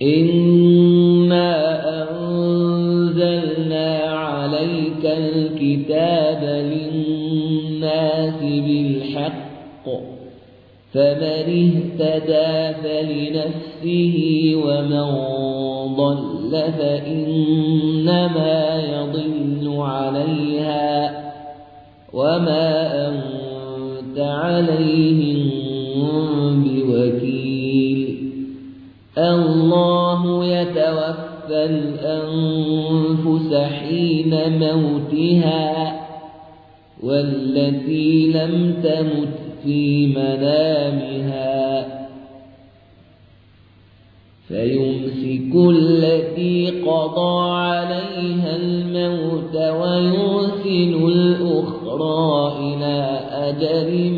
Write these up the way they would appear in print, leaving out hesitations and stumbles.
إنا أنزلنا عليك الكتاب للناس بالحق فمن اهتدى فلنفسه ومن ضل فإنما يضل عليها وما أنت عليهم بوكيل الله يتوفى الأنفس حين موتها والتي لم تمت في منامها فيمسك التي قضى عليها الموت ويرسل الأخرى إلى أجل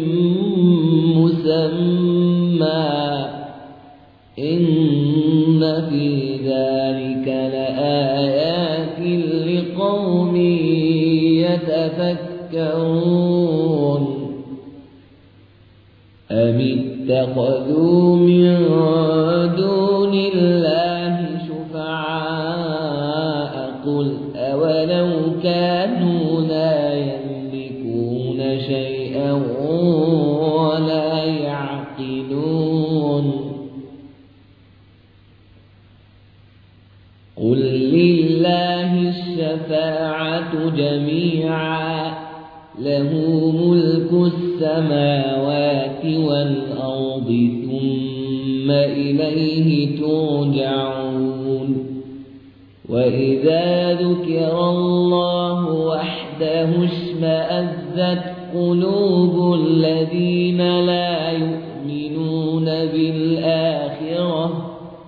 مسمى إن في ذلك لآيات لقوم يتفكرون أم اتخذوا من دون الله شفعاء قل أولو كانوا لا يملكون شيئا ولا يعقلون قل لله الشفاعة جميعا له ملك السماوات والأرض ثم إليه ترجعون وإذا ذكر الله وحده اشمأزت قلوب الذين لا يؤمنون بالآخرة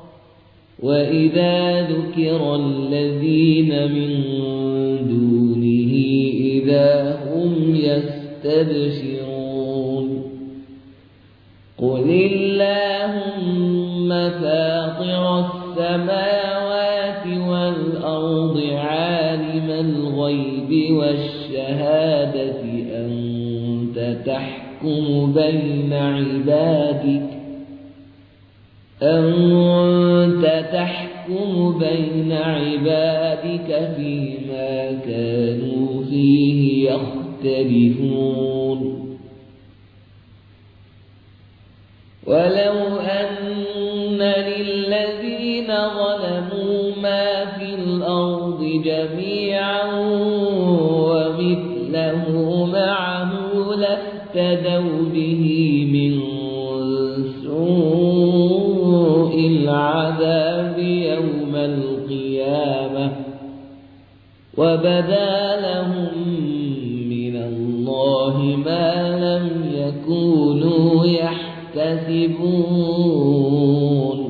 وإذا ذكر الذين من دونه إذا هم يستبشرون قل اللهم فاطر السماوات والأرض عالم الغيب والشهادة أنت تحكم بين عبادك فيما كانوا فيه يختلفون ولو أن للذين ظلموا ما في الأرض جميعا ومثله معه لافتدوا به من سوء العذاب يوم القيامة وبدا لهم من الله ما لم يكونوا يحتسبون